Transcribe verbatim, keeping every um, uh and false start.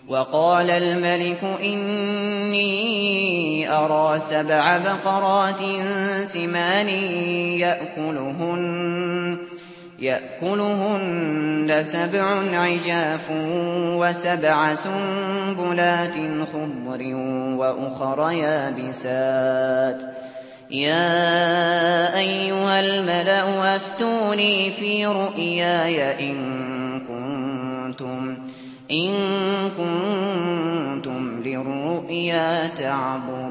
وقال الملك إني أرى سبع بقرات سمان يأكلهن, يأكلهن سبع عجاف وسبع سنبلات خضر وأخر يابسات يا أيها الملأ أفتوني في رؤياي إن كنتم إن كنتم للرؤيا تعبرون